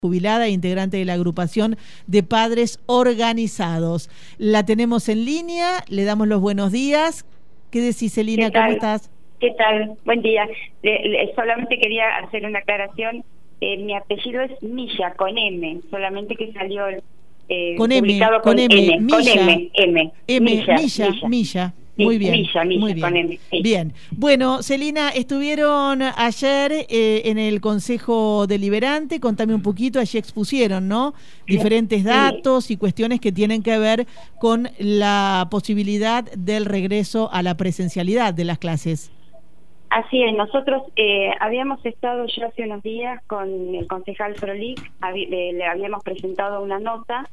jubilada e integrante de la agrupación de padres organizados. La tenemos en línea, le damos los buenos días. ¿Qué decís, Celina? ¿Cómo estás? ¿Qué tal? Buen día. Solamente quería hacer una aclaración. Mi apellido es Milla, con M, solamente que salió con publicado M, con M, Milla. Muy bien, Milla, muy bien. Con M, sí. Bien. Bueno, Celina, estuvieron ayer en el Consejo Deliberante. Contame un poquito, allí expusieron, ¿no? Diferentes datos y cuestiones que tienen que ver con la posibilidad del regreso a la presencialidad de las clases. Así es, nosotros habíamos estado ya hace unos días con el concejal Frolik, le habíamos presentado una nota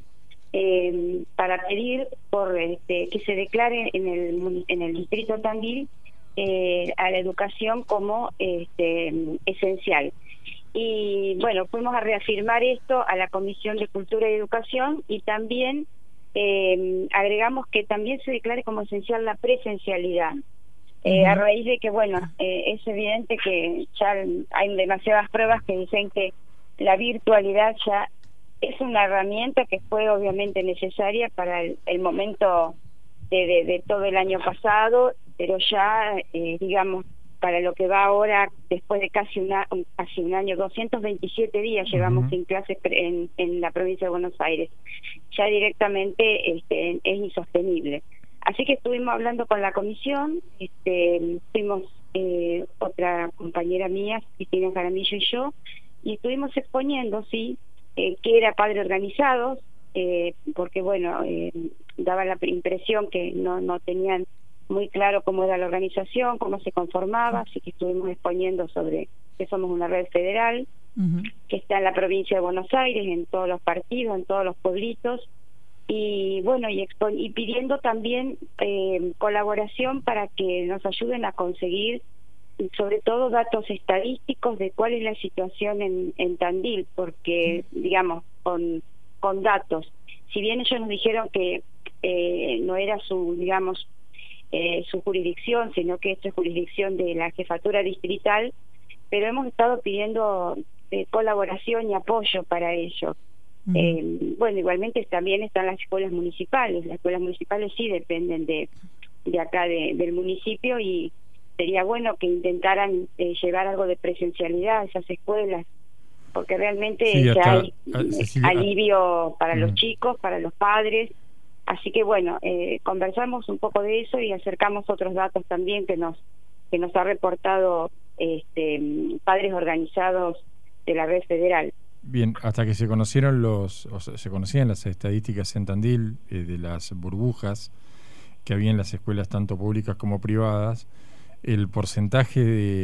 para pedir por que se declare en el distrito Tandil a la educación como esencial. Y bueno, fuimos a reafirmar esto a la Comisión de Cultura y Educación y también agregamos que también se declare como esencial la presencialidad. A raíz de que, bueno, es evidente que ya hay demasiadas pruebas que dicen que la virtualidad ya es una herramienta que fue obviamente necesaria para el momento de todo el año pasado, pero ya, digamos, para lo que va ahora, después de casi un año, 227 días llevamos sin clases en la provincia de Buenos Aires, ya directamente es insostenible. Así que estuvimos hablando con la comisión, fuimos otra compañera mía, Cristina Jaramillo y yo, y estuvimos exponiendo, sí, que era padre organizados, porque bueno, daba la impresión que no tenían muy claro cómo era la organización, cómo se conformaba, así que estuvimos exponiendo sobre que somos una red federal, que está en la provincia de Buenos Aires, en todos los partidos, en todos los pueblitos, y bueno, y pidiendo también colaboración para que nos ayuden a conseguir sobre todo datos estadísticos de cuál es la situación en Tandil, porque digamos con datos, si bien ellos nos dijeron que no era su jurisdicción, sino que esto es jurisdicción de la jefatura distrital, pero hemos estado pidiendo colaboración y apoyo para ello. Bueno, igualmente también están las escuelas municipales sí dependen de acá del municipio, y sería bueno que intentaran llevar algo de presencialidad a esas escuelas, porque realmente ya hay alivio para los chicos, para los padres. Así que bueno, conversamos un poco de eso y acercamos otros datos también que nos ha reportado padres organizados de la red federal. Bien, hasta que se conocieron se conocían las estadísticas en Tandil de las burbujas que había en las escuelas tanto públicas como privadas, el porcentaje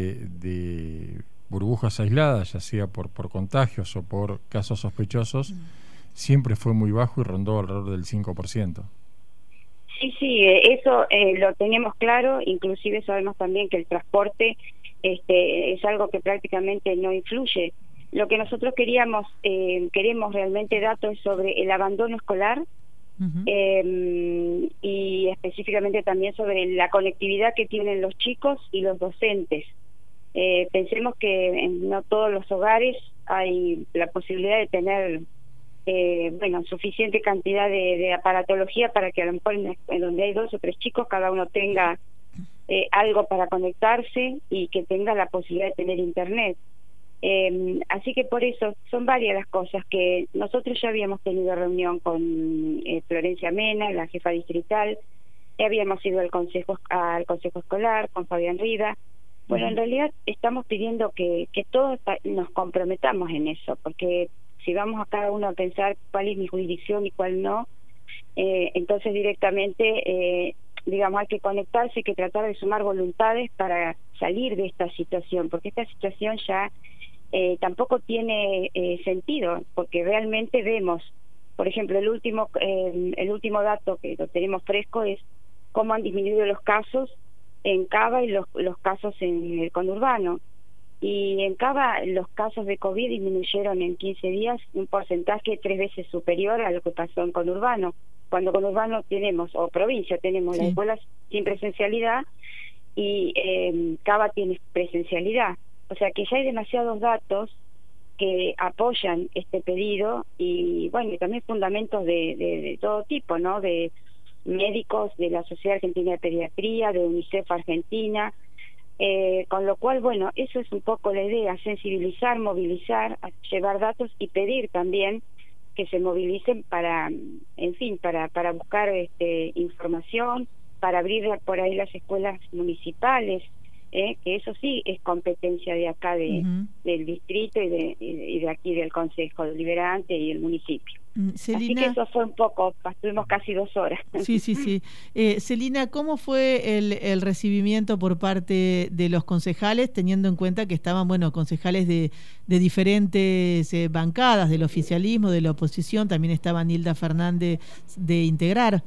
de burbujas aisladas, ya sea por contagios o por casos sospechosos, siempre fue muy bajo y rondó alrededor del 5%. Sí, eso lo tenemos claro, inclusive sabemos también que el transporte es algo que prácticamente no influye. Lo que nosotros queremos realmente datos sobre el abandono escolar, y específicamente también sobre la conectividad que tienen los chicos y los docentes. Pensemos que en no todos los hogares hay la posibilidad de tener suficiente cantidad de aparatología para que a lo mejor en donde hay 2 o 3 chicos cada uno tenga algo para conectarse y que tenga la posibilidad de tener internet. Así que por eso son varias las cosas que nosotros ya habíamos tenido reunión con Florencia Mena, la jefa distrital, habíamos ido al consejo escolar con Fabián Rida. Bueno, en realidad estamos pidiendo que todos nos comprometamos en eso, porque si vamos a cada uno a pensar cuál es mi jurisdicción y cuál no, entonces directamente hay que conectarse, hay que tratar de sumar voluntades para salir de esta situación, porque esta situación ya tampoco tiene sentido, porque realmente vemos, por ejemplo, el último dato que lo tenemos fresco es cómo han disminuido los casos en Cava y los casos en el conurbano. Y en Cava los casos de COVID disminuyeron en 15 días un porcentaje 3 veces superior a lo que pasó en conurbano. Cuando conurbano tenemos, o provincia tenemos las escuelas sin presencialidad y Cava tiene presencialidad. O sea que ya hay demasiados datos que apoyan este pedido, y bueno, y también fundamentos de todo tipo, ¿no? De médicos de la Sociedad Argentina de Pediatría, de UNICEF Argentina, con lo cual, bueno, eso es un poco la idea: sensibilizar, movilizar, llevar datos y pedir también que se movilicen para, en fin, para buscar información, para abrir por ahí las escuelas municipales, que eso sí es competencia de acá del distrito y de aquí del Consejo Deliberante y el municipio. Celina, así que eso fue un poco, estuvimos casi 2 horas. Sí. Celina, ¿cómo fue el recibimiento por parte de los concejales, teniendo en cuenta que estaban, bueno, concejales de diferentes bancadas, del oficialismo, de la oposición? También estaba Nilda Fernández de Integrar.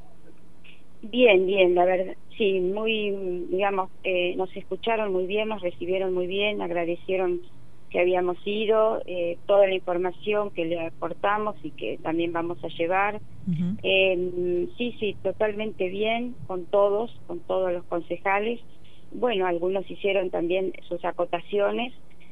Bien, la verdad, sí, muy, digamos, nos escucharon muy bien, nos recibieron muy bien, agradecieron que habíamos ido, toda la información que le aportamos y que también vamos a llevar. Sí, totalmente bien con todos los concejales. Bueno, algunos hicieron también sus acotaciones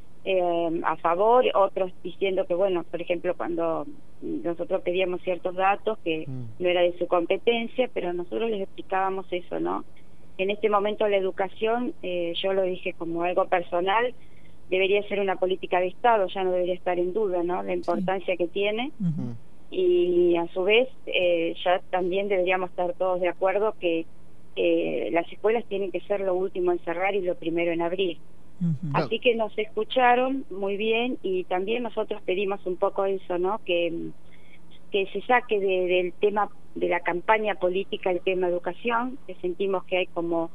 a favor, otros diciendo que, bueno, por ejemplo, cuando nosotros pedíamos ciertos datos que no era de su competencia, pero nosotros les explicábamos eso, ¿no? En este momento la educación, yo lo dije como algo personal, debería ser una política de Estado, ya no debería estar en duda, ¿no? La importancia que tiene. Y a su vez ya también deberíamos estar todos de acuerdo que las escuelas tienen que ser lo último en cerrar y lo primero en abrir. Así que nos escucharon muy bien, y también nosotros pedimos un poco eso, ¿no? Que se saque del tema de la campaña política el tema educación, que sentimos que hay como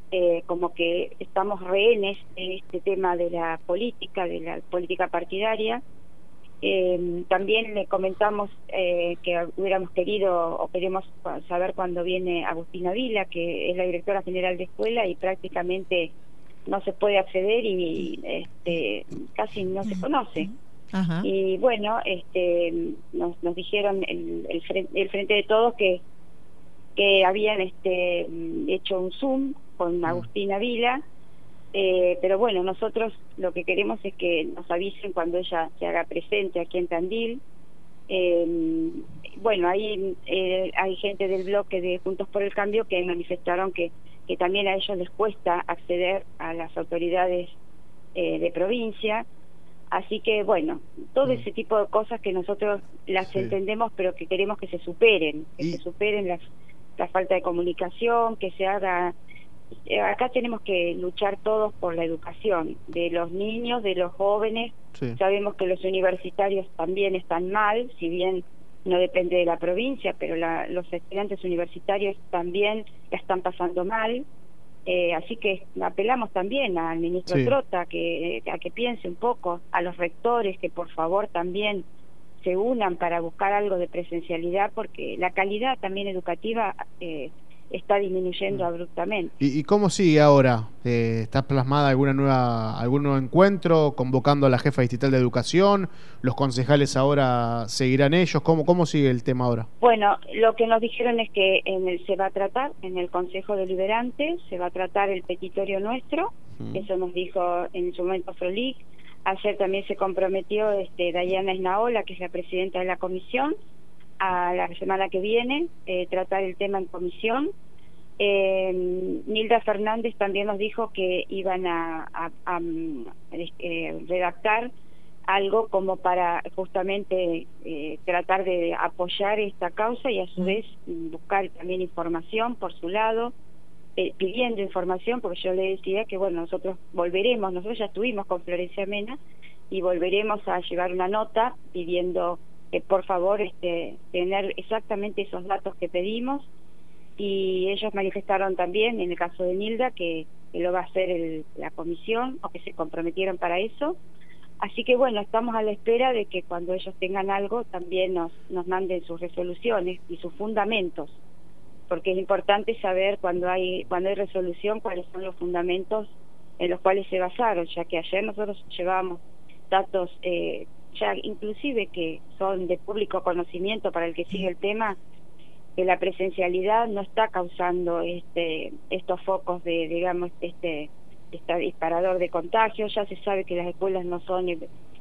que estamos rehenes en este tema de la política partidaria. También le comentamos que hubiéramos querido o queremos saber cuándo viene Agustina Vila, que es la directora general de escuela, y prácticamente no se puede acceder y casi no se conoce. Y bueno, nos dijeron el Frente de Todos que habían hecho un Zoom con Agustina Vila, pero bueno, nosotros lo que queremos es que nos avisen cuando ella se haga presente aquí en Tandil. Bueno, ahí hay gente del bloque de Juntos por el Cambio que manifestaron que también a ellos les cuesta acceder a las autoridades de provincia. Así que bueno, todo ese tipo de cosas que nosotros las entendemos, pero que queremos que se superen, se superen la falta de comunicación, que se haga. Acá tenemos que luchar todos por la educación de los niños, de los jóvenes. Sabemos que los universitarios también están mal, si bien no depende de la provincia, pero los estudiantes universitarios también la están pasando mal. Así que apelamos también al ministro Trota a que piense un poco, a los rectores que por favor también se unan para buscar algo de presencialidad, porque la calidad también educativa está disminuyendo abruptamente. ¿Y cómo sigue ahora? ¿Está plasmada algún nuevo encuentro, convocando a la jefa distrital de educación? ¿Los concejales ahora seguirán ellos? ¿Cómo sigue el tema ahora? Bueno, lo que nos dijeron es que se va a tratar en el Consejo Deliberante, se va a tratar el petitorio nuestro, eso nos dijo en su momento Frolic. Ayer también se comprometió Dayana Esnaola, que es la presidenta de la comisión, a la semana que viene tratar el tema en comisión. Nilda Fernández también nos dijo que iban a redactar algo como para justamente tratar de apoyar esta causa, y a su vez buscar también información por su lado, pidiendo información, porque yo le decía que bueno, nosotros ya estuvimos con Florencia Mena y volveremos a llevar una nota pidiendo que por favor tener exactamente esos datos que pedimos. Y ellos manifestaron también, en el caso de Nilda, que lo va a hacer la comisión, o que se comprometieron para eso. Así que bueno, estamos a la espera de que cuando ellos tengan algo también nos manden sus resoluciones y sus fundamentos, porque es importante saber cuando hay resolución cuáles son los fundamentos en los cuales se basaron, ya que ayer nosotros llevábamos datos ya inclusive que son de público conocimiento para el que sigue el tema, que la presencialidad no está causando estos focos de, digamos, este disparador de contagios. Ya se sabe que las escuelas no son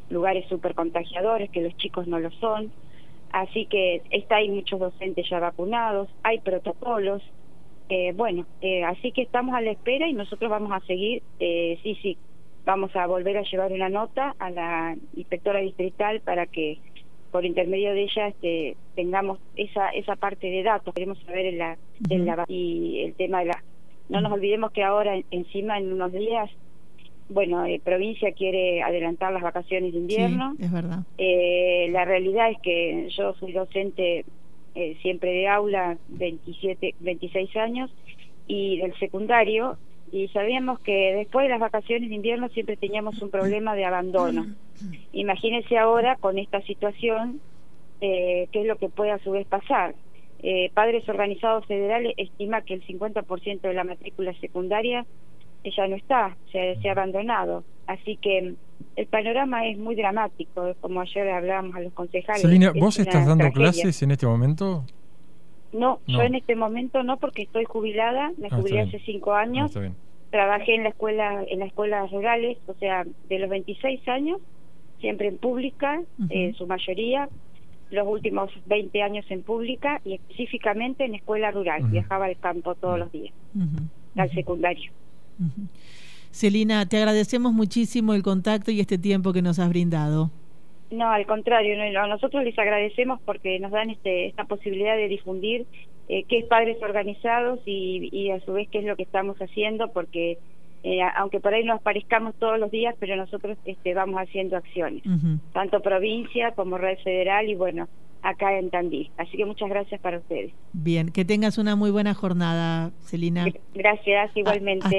lugares súper contagiadores, que los chicos no lo son. Así que hay muchos docentes ya vacunados, hay protocolos. Así que estamos a la espera y nosotros vamos a seguir. Sí, vamos a volver a llevar una nota a la inspectora distrital para que por intermedio de ella tengamos esa parte de datos. Queremos saber y el tema de la... No nos olvidemos que ahora encima en unos días, provincia quiere adelantar las vacaciones de invierno. Sí, es verdad. La realidad es que yo soy docente siempre de aula, 26 años, y del secundario, y sabíamos que después de las vacaciones de invierno siempre teníamos un problema de abandono. Imagínense ahora con esta situación, qué es lo que puede a su vez pasar. Padres Organizados Federales estima que el 50% de la matrícula secundaria ya no está, se ha abandonado. Así que el panorama es muy dramático, como ayer hablábamos a los concejales. Celina, ¿vos estás dando clases en este momento? No, yo en este momento no, porque estoy jubilada, me jubilé hace 5 años, trabajé en las escuelas rurales, o sea, de los 26 años, siempre en pública, su mayoría, los últimos 20 años en pública y específicamente en escuela rural, viajaba al campo todos los días, al secundario. Celina, te agradecemos muchísimo el contacto y este tiempo que nos has brindado. No, al contrario, nosotros les agradecemos porque nos dan esta posibilidad de difundir qué es Padres Organizados y a su vez qué es lo que estamos haciendo, porque aunque por ahí nos parezcamos todos los días, pero nosotros vamos haciendo acciones, tanto provincia como red federal y acá en Tandil. Así que muchas gracias para ustedes. Bien, que tengas una muy buena jornada, Celina. Gracias, igualmente.